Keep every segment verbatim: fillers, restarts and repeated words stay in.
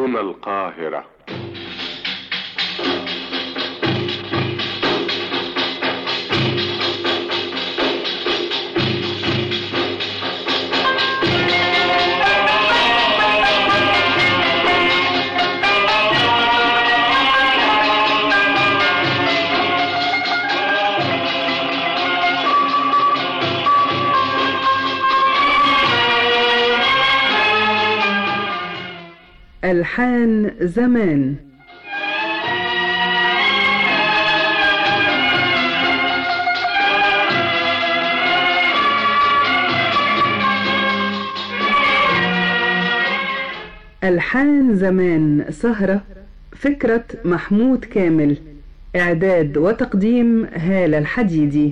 هنا القاهرة. ألحان زمان. ألحان زمان سهرة، فكرة محمود كامل، إعداد وتقديم هالة الحديدي.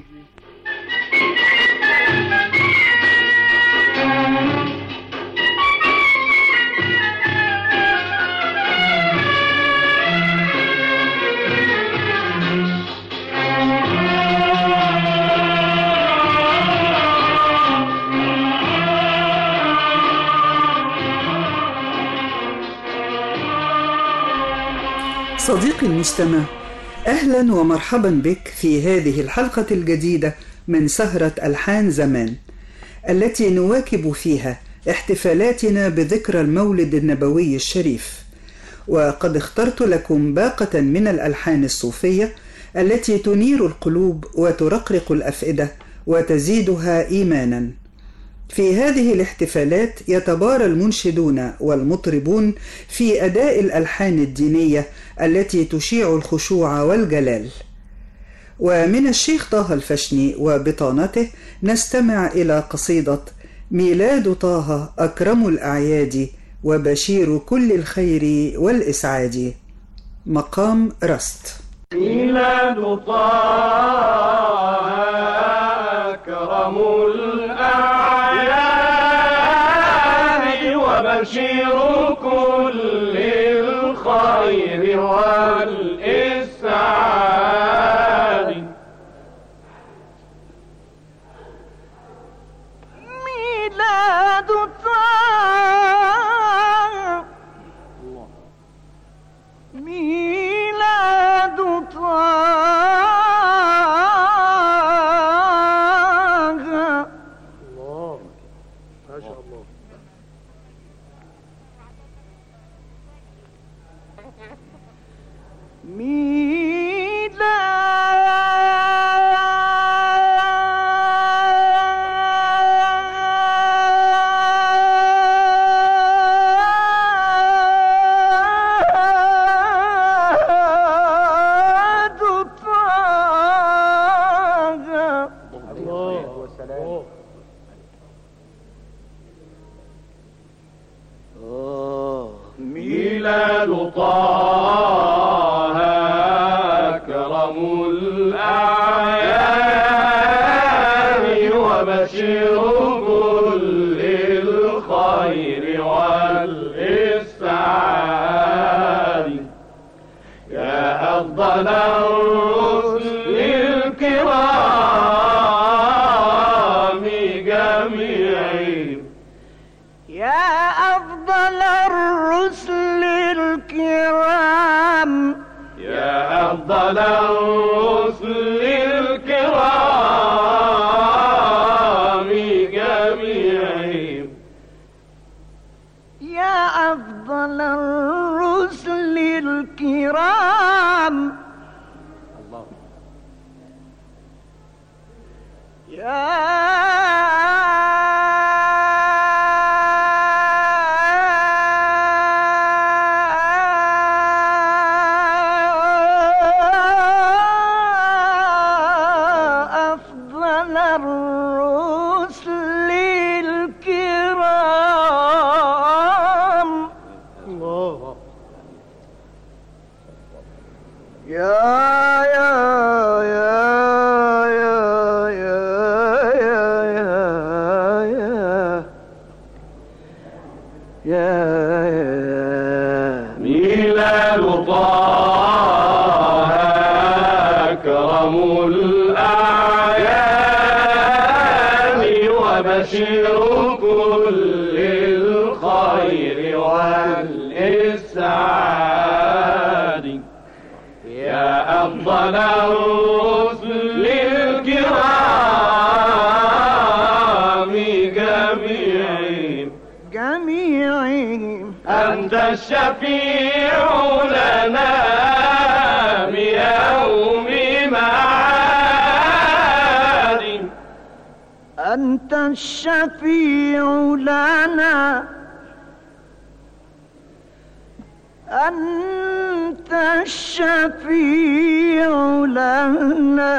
صديقي المستمع، أهلا ومرحبا بك في هذه الحلقة الجديدة من سهرة ألحان زمان، التي نواكب فيها احتفالاتنا بذكرى المولد النبوي الشريف. وقد اخترت لكم باقة من الألحان الصوفية التي تنير القلوب وترقرق الأفئدة وتزيدها إيمانا. في هذه الاحتفالات يتبارى المنشدون والمطربون في أداء الألحان الدينية التي تشيع الخشوع والجلال. ومن الشيخ طه الفشني وبطانته نستمع إلى قصيدة ميلاد طه أكرم الأعياد وبشير كل الخير والإسعاد، مقام رست. ميلاد طه أكرم الأعياد وبشير كل الخير والإسعاد. ميلاد طه ميلاد طه الله ما شاء الله. ميلاد طه أكرم الأعياد وبشير كل الخير والإسعاد. يا أفضل الرسل الكرام جميعهم، يا أفضل الرسل الكرام، يا أفضل الرسل الكرام جميعهم، يا أفضل الرسل الكرام، الله يا ميلاد طه أكرم الأعياد وبشير كل الخير والإسعاد. السعادة يا أفضل الرسل الكرام جميعهم جميعهم أنت الشفيع لنا بيوم معاد أنت الشفيع لنا أنت الشفيع لنا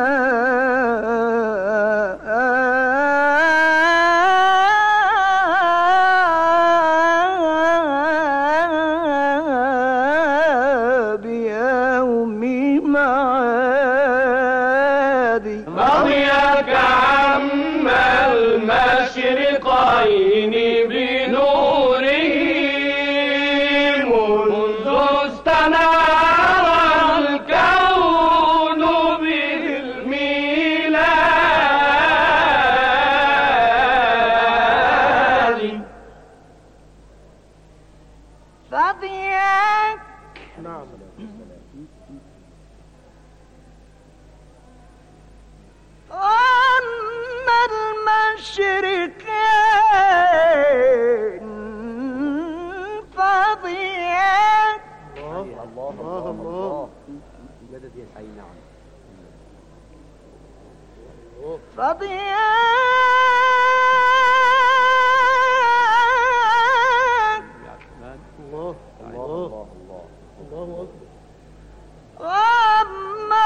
بيوم معاد رضيك عم المشرقين بنوره منذ استنار الكون بالميلاد فضيك أما المشرقين فضيك الله الله الله مدد الحي نعم فضيك الله الله الله الله أما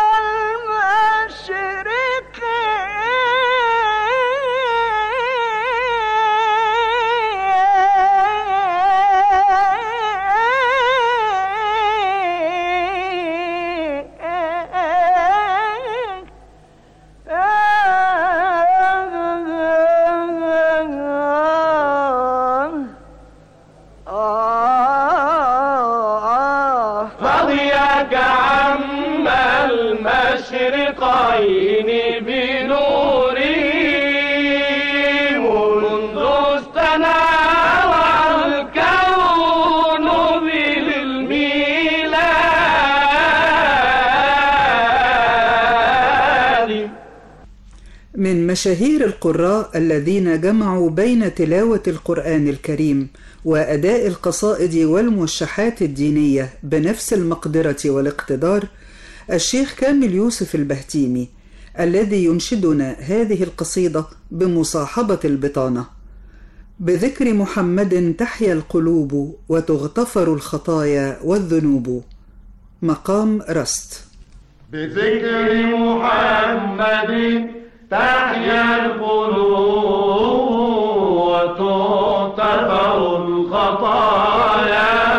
رضيك عم المشرقين بنوره منذ استنار الكون بالميلاد من مشاهير القراء الذين جمعوا بين تلاوة القرآن الكريم وأداء القصائد والموشحات الدينية بنفس المقدرة والاقتدار الشيخ كامل يوسف البهتيمي، الذي ينشدنا هذه القصيدة بمصاحبة البطانة: بذكر محمد تحيا القلوب وتغتفر الخطايا والذنوب. مقام رست. بذكر محمد تحيا القلوب وتغتفر الخطايا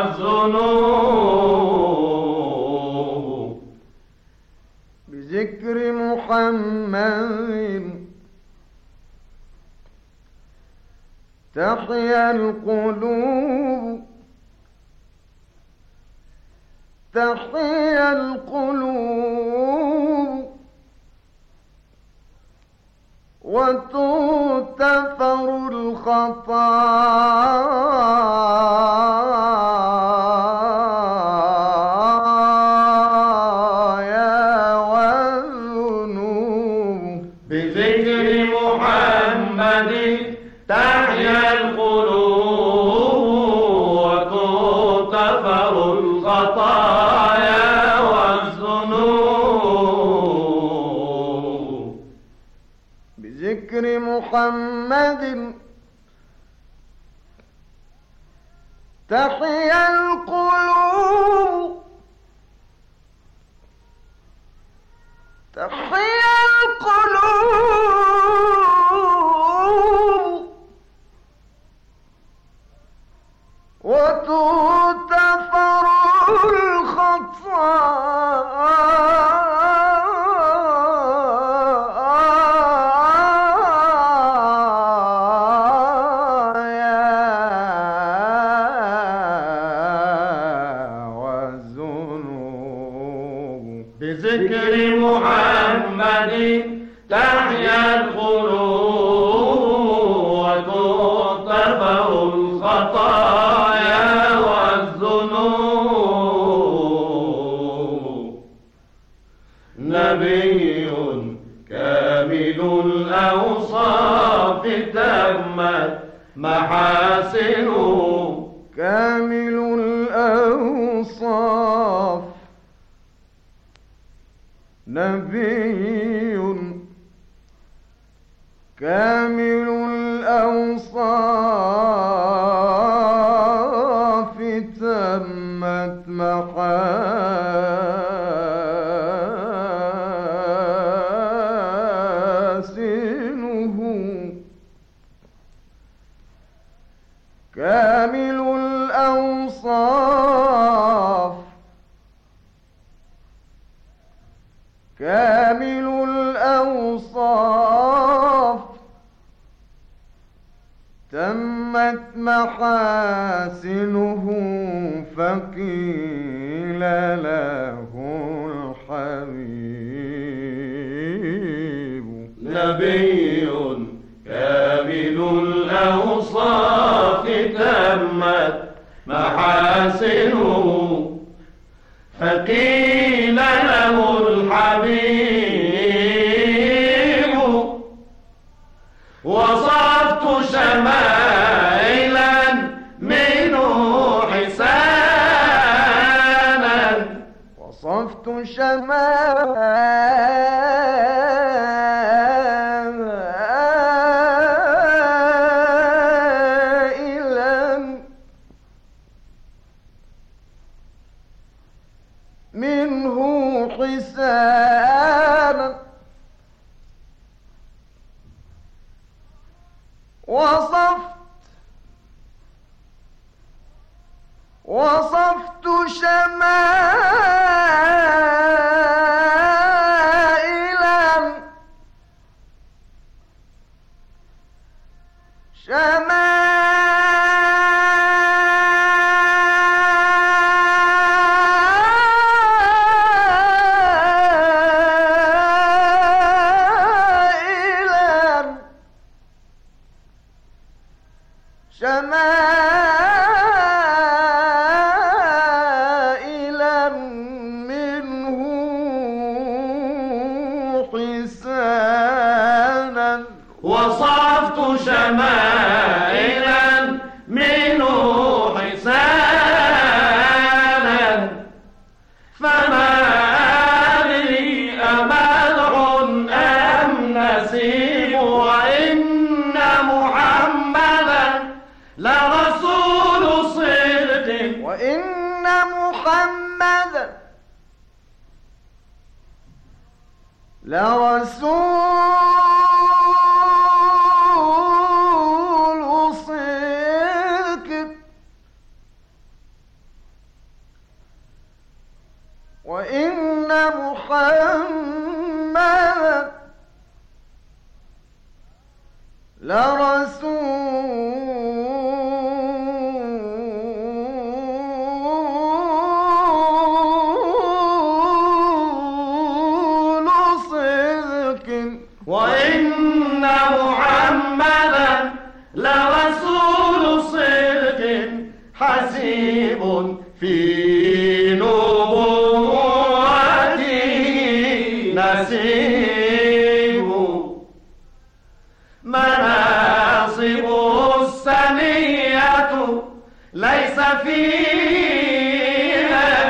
والذنوب. بذكر محمد تحيا القلوب تحيا القلوب وتغتفر الخطايا والذنوب. بذكر محمد تحيا القلوب وتغتفر الخطايا والذنوب. بذكر محمد تحيا القلوب تحيا القلوب وتغتفر الخطايا والذنوب. بذكر محمد تحيا القلوب وتغتفر الخطايا والذنوب. محاسنه كامل الأوصاف نبي كامل الأوصاف تمت محاسنه كامل الأوصاف كامل الأوصاف تمت محاسنه فقيل له الحبيب نبي كامل الأوصاف تمت محاسنه فقيل له الحبيب وصفت شمائلا منه حسانا وصفت شمائلا منه حسانا وصفت وصفت شمائلا شمائلا شمائلا منه حسانا وصفت شمائلا منه حسانا فما أدري أمدح أم نسيب وإن محمدا لرسول صدق وإن محمدا لرسول صدق وإن محمدا لرسول صدق وإن محمدا لرسول صدق حسيب في نبوته نسيب مناصبه السنية ليس فيها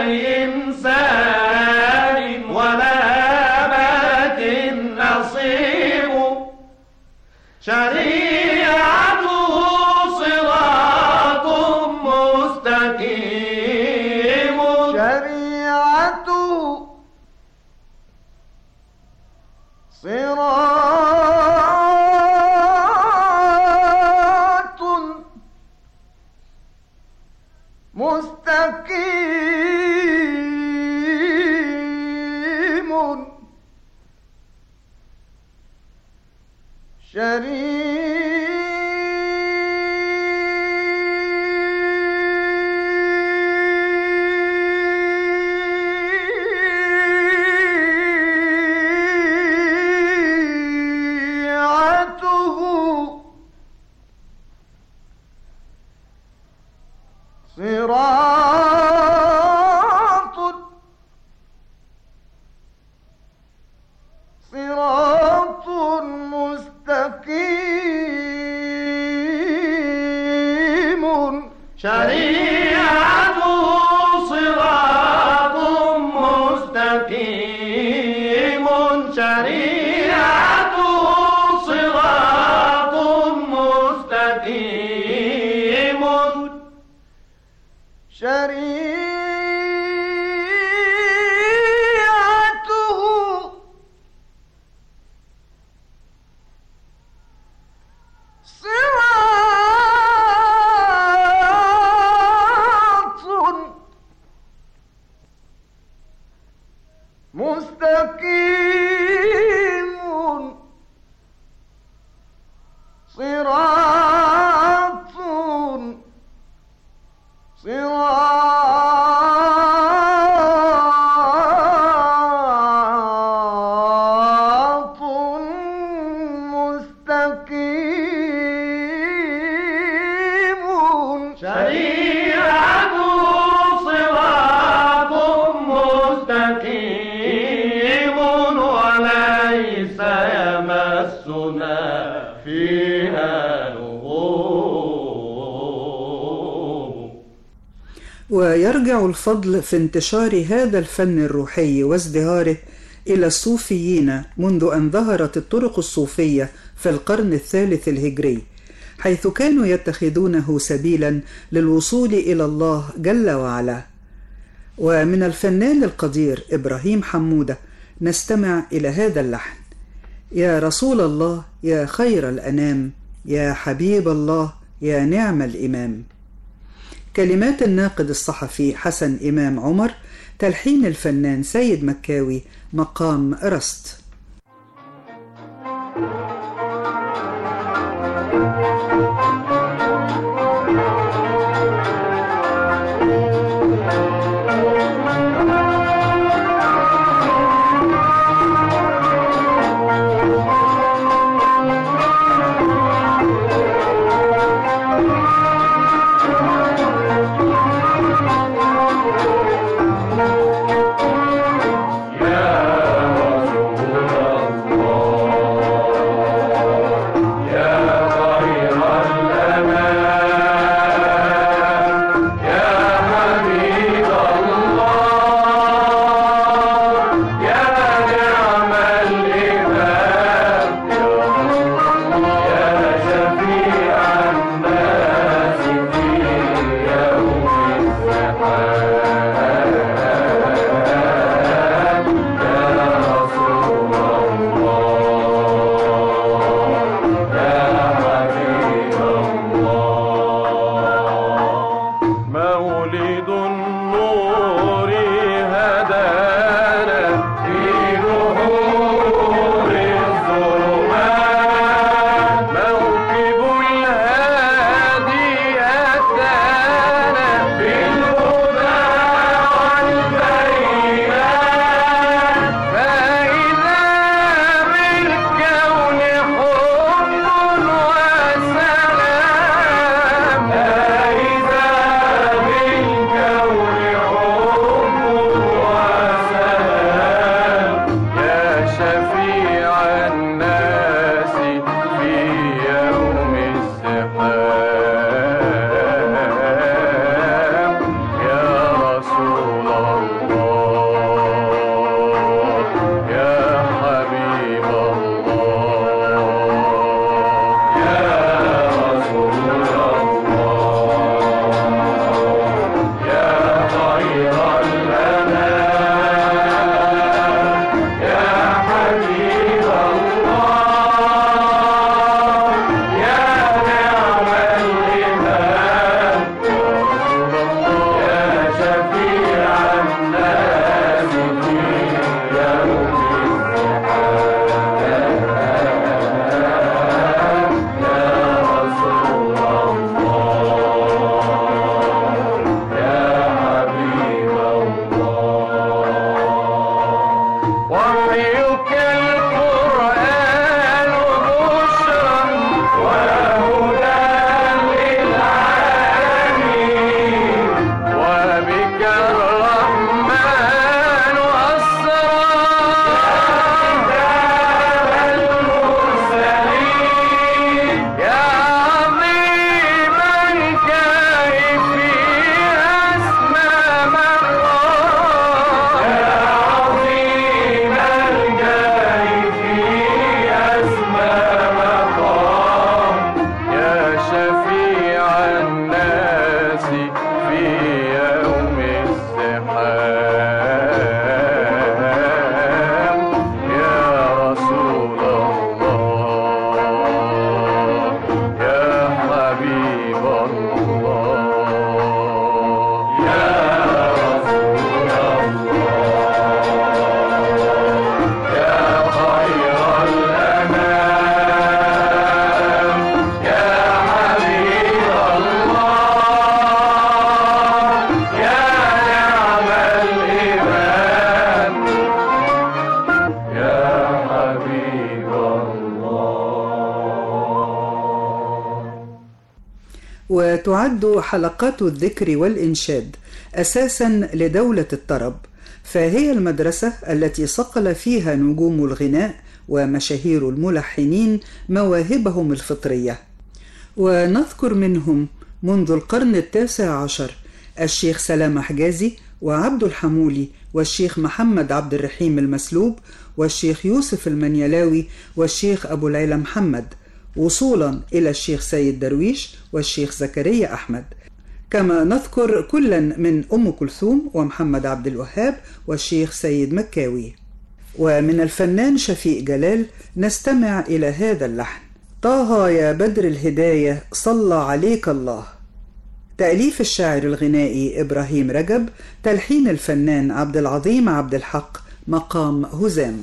لإنسان ولا ملك نصيب شريعته صراط مستقيم شريعته صراط مستقيم شريعته صراط صراط مستقيم ويرجع الفضل في انتشار هذا الفن الروحي وازدهاره إلى الصوفيين منذ أن ظهرت الطرق الصوفية في القرن الثالث الهجري، حيث كانوا يتخذونه سبيلا للوصول إلى الله جل وعلا. ومن الفنان القدير إبراهيم حمودة نستمع إلى هذا اللحن: يا رسول الله يا خير الأنام، يا حبيب الله يا نعم الإمام. كلمات الناقد الصحفي حسن إمام عمر، تلحين الفنان سيد مكاوي، مقام رست. Go! وتعد حلقات الذكر والإنشاد أساسا لدولة الطرب، فهي المدرسة التي صقل فيها نجوم الغناء ومشاهير الملحنين مواهبهم الفطرية. ونذكر منهم منذ القرن التاسع عشر الشيخ سلام حجازي وعبد الحمولي والشيخ محمد عبد الرحيم المسلوب والشيخ يوسف المنيلاوي والشيخ أبو العلا محمد، وصولا إلى الشيخ سيد درويش والشيخ زكريا أحمد. كما نذكر كلا من أم كلثوم ومحمد عبد الوهاب والشيخ سيد مكاوي. ومن الفنان شفيق جلال نستمع إلى هذا اللحن: طه يا بدر الهداية صلى عليك الله. تأليف الشاعر الغنائي إبراهيم رجب، تلحين الفنان عبد العظيم عبد الحق، مقام هزام.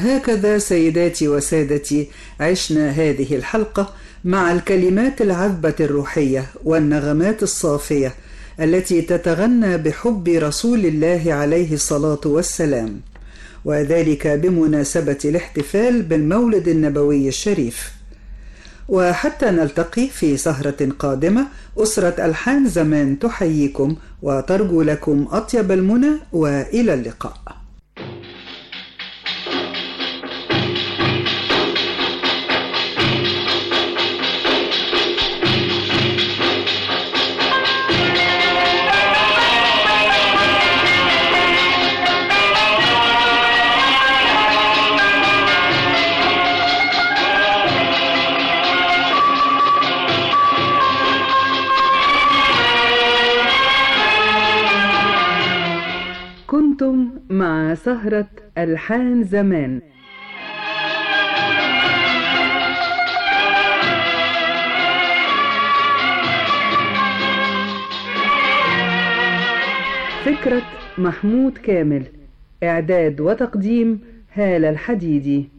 وهكذا سيداتي وسادتي عشنا هذه الحلقة مع الكلمات العذبة الروحية والنغمات الصافية التي تتغنى بحب رسول الله عليه الصلاة والسلام، وذلك بمناسبة الاحتفال بالمولد النبوي الشريف. وحتى نلتقي في سهرة قادمة، أسرة ألحان زمان تحييكم وترجو لكم أطيب المنى، وإلى اللقاء. كنتم مع سهرة ألحان زمان. فكرة محمود كامل، إعداد وتقديم هالة الحديدي.